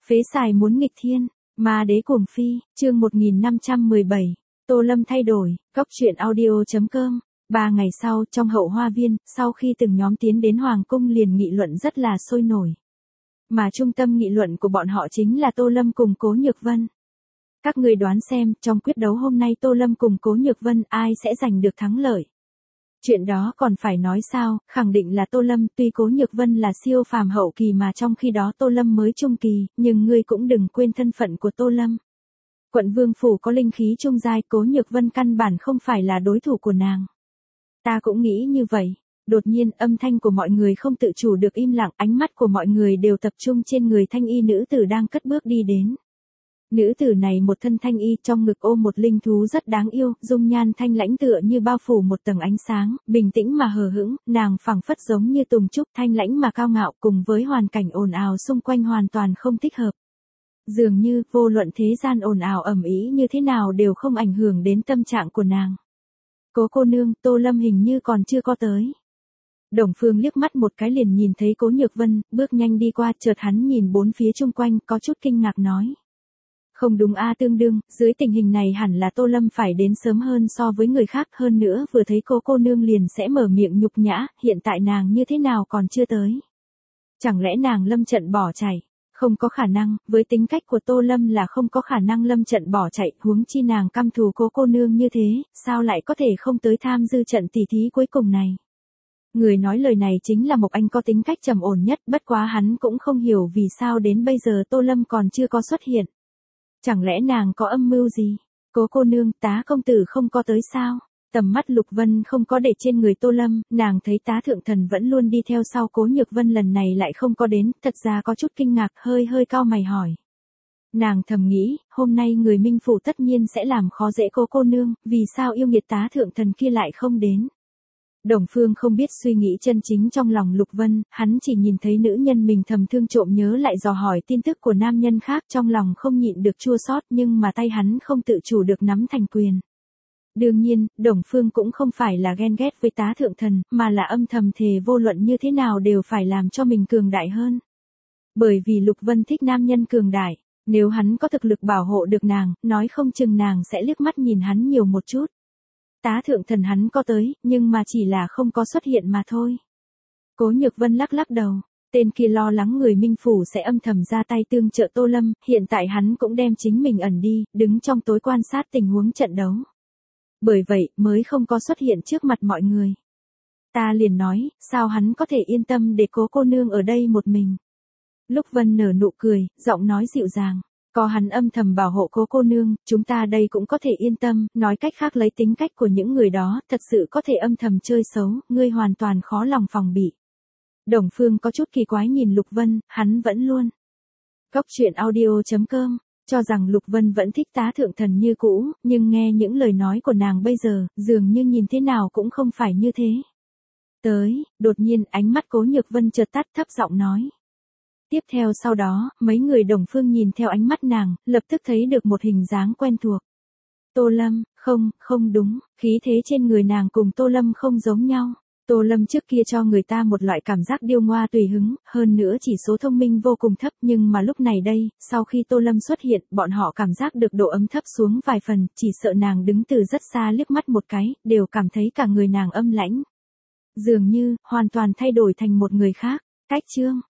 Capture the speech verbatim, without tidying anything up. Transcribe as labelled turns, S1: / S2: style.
S1: Phế xài muốn nghịch thiên, ma đế cuồng phi, chương một nghìn năm trăm mười bảy, Tô Lâm thay đổi, góc truyện audio.com. Ba ngày sau, trong hậu hoa viên, sau khi từng nhóm tiến đến Hoàng cung liền nghị luận rất là sôi nổi. Mà trung tâm nghị luận của bọn họ chính là Tô Lâm cùng Cố Nhược Vân. Các người đoán xem, trong quyết đấu hôm nay Tô Lâm cùng Cố Nhược Vân ai sẽ giành được thắng lợi? Chuyện đó còn phải nói sao, khẳng định là Tô Lâm, tuy Cố Nhược Vân là siêu phàm hậu kỳ mà trong khi đó Tô Lâm mới trung kỳ, nhưng ngươi cũng đừng quên thân phận của Tô Lâm. Quận Vương Phủ có linh khí trung giai, Cố Nhược Vân căn bản không phải là đối thủ của nàng. Ta cũng nghĩ như vậy. Đột nhiên, âm thanh của mọi người không tự chủ được im lặng, ánh mắt của mọi người đều tập trung trên người thanh y nữ tử đang cất bước đi đến. Nữ tử này một thân thanh y, trong ngực ôm một linh thú rất đáng yêu, dung nhan thanh lãnh tựa như bao phủ một tầng ánh sáng, bình tĩnh mà hờ hững, nàng phảng phất giống như tùng trúc, thanh lãnh mà cao ngạo, cùng với hoàn cảnh ồn ào xung quanh hoàn toàn không thích hợp. Dường như, vô luận thế gian ồn ào ầm ĩ như thế nào đều không ảnh hưởng đến tâm trạng của nàng. Cố cô nương, Tô Lâm hình như còn chưa có tới. Đồng Phương liếc mắt một cái liền nhìn thấy Cố Nhược Vân, bước nhanh đi qua, chợt hắn nhìn bốn phía chung quanh, có chút kinh ngạc nói. Không đúng a, tương đương, dưới tình hình này hẳn là Tô Lâm phải đến sớm hơn so với người khác, hơn nữa vừa thấy cô cô nương liền sẽ mở miệng nhục nhã, hiện tại nàng như thế nào còn chưa tới. Chẳng lẽ nàng lâm trận bỏ chạy? Không có khả năng, với tính cách của Tô Lâm là không có khả năng lâm trận bỏ chạy, huống chi nàng căm thù cô cô nương như thế, sao lại có thể không tới tham dư trận tỉ thí cuối cùng này. Người nói lời này chính là Mộc Anh, có tính cách trầm ổn nhất, bất quá hắn cũng không hiểu vì sao đến bây giờ Tô Lâm còn chưa có xuất hiện. Chẳng lẽ nàng có âm mưu gì? Cố cô nương, tá công tử không có tới sao? Tầm mắt Lục Vân không có để trên người Tô Lâm, nàng thấy tá thượng thần vẫn luôn đi theo sau Cố Nhược Vân lần này lại không có đến, thật ra có chút kinh ngạc, hơi hơi cau mày hỏi. Nàng thầm nghĩ, hôm nay người Minh Phủ tất nhiên sẽ làm khó dễ cố cô nương, vì sao yêu nghiệt tá thượng thần kia lại không đến? Đồng Phương không biết suy nghĩ chân chính trong lòng Lục Vân, hắn chỉ nhìn thấy nữ nhân mình thầm thương trộm nhớ lại dò hỏi tin tức của nam nhân khác, trong lòng không nhịn được chua xót, nhưng mà tay hắn không tự chủ được nắm thành quyền. Đương nhiên, Đồng Phương cũng không phải là ghen ghét với tá thượng thần, mà là âm thầm thề vô luận như thế nào đều phải làm cho mình cường đại hơn. Bởi vì Lục Vân thích nam nhân cường đại, nếu hắn có thực lực bảo hộ được nàng, nói không chừng nàng sẽ liếc mắt nhìn hắn nhiều một chút. Tá thượng thần hắn có tới, nhưng mà chỉ là không có xuất hiện mà thôi. Cố Nhược Vân lắc lắc đầu, tên kia lo lắng người Minh Phủ sẽ âm thầm ra tay tương trợ Tô Lâm, hiện tại hắn cũng đem chính mình ẩn đi, đứng trong tối quan sát tình huống trận đấu. Bởi vậy, mới không có xuất hiện trước mặt mọi người. Ta liền nói, sao hắn có thể yên tâm để cố cô nương ở đây một mình. Lúc Vân nở nụ cười, giọng nói dịu dàng. Có hắn âm thầm bảo hộ cố cô nương, chúng ta đây cũng có thể yên tâm, nói cách khác lấy tính cách của những người đó, thật sự có thể âm thầm chơi xấu, ngươi hoàn toàn khó lòng phòng bị. Đồng Phương có chút kỳ quái nhìn Lục Vân, hắn vẫn luôn. Góc truyện audio.com, cho rằng Lục Vân vẫn thích tá thượng thần như cũ, nhưng nghe những lời nói của nàng bây giờ, dường như nhìn thế nào cũng không phải như thế. Tới, đột nhiên ánh mắt Cố Nhược Vân chợt tắt, thấp giọng nói. Tiếp theo sau đó, mấy người Đồng Phương nhìn theo ánh mắt nàng, lập tức thấy được một hình dáng quen thuộc. Tô Lâm, không, không đúng, khí thế trên người nàng cùng Tô Lâm không giống nhau. Tô Lâm trước kia cho người ta một loại cảm giác điêu ngoa tùy hứng, hơn nữa chỉ số thông minh vô cùng thấp, nhưng mà lúc này đây, sau khi Tô Lâm xuất hiện, bọn họ cảm giác được độ ấm thấp xuống vài phần, chỉ sợ nàng đứng từ rất xa liếc mắt một cái, đều cảm thấy cả người nàng âm lãnh. Dường như, hoàn toàn thay đổi thành một người khác. Cách chương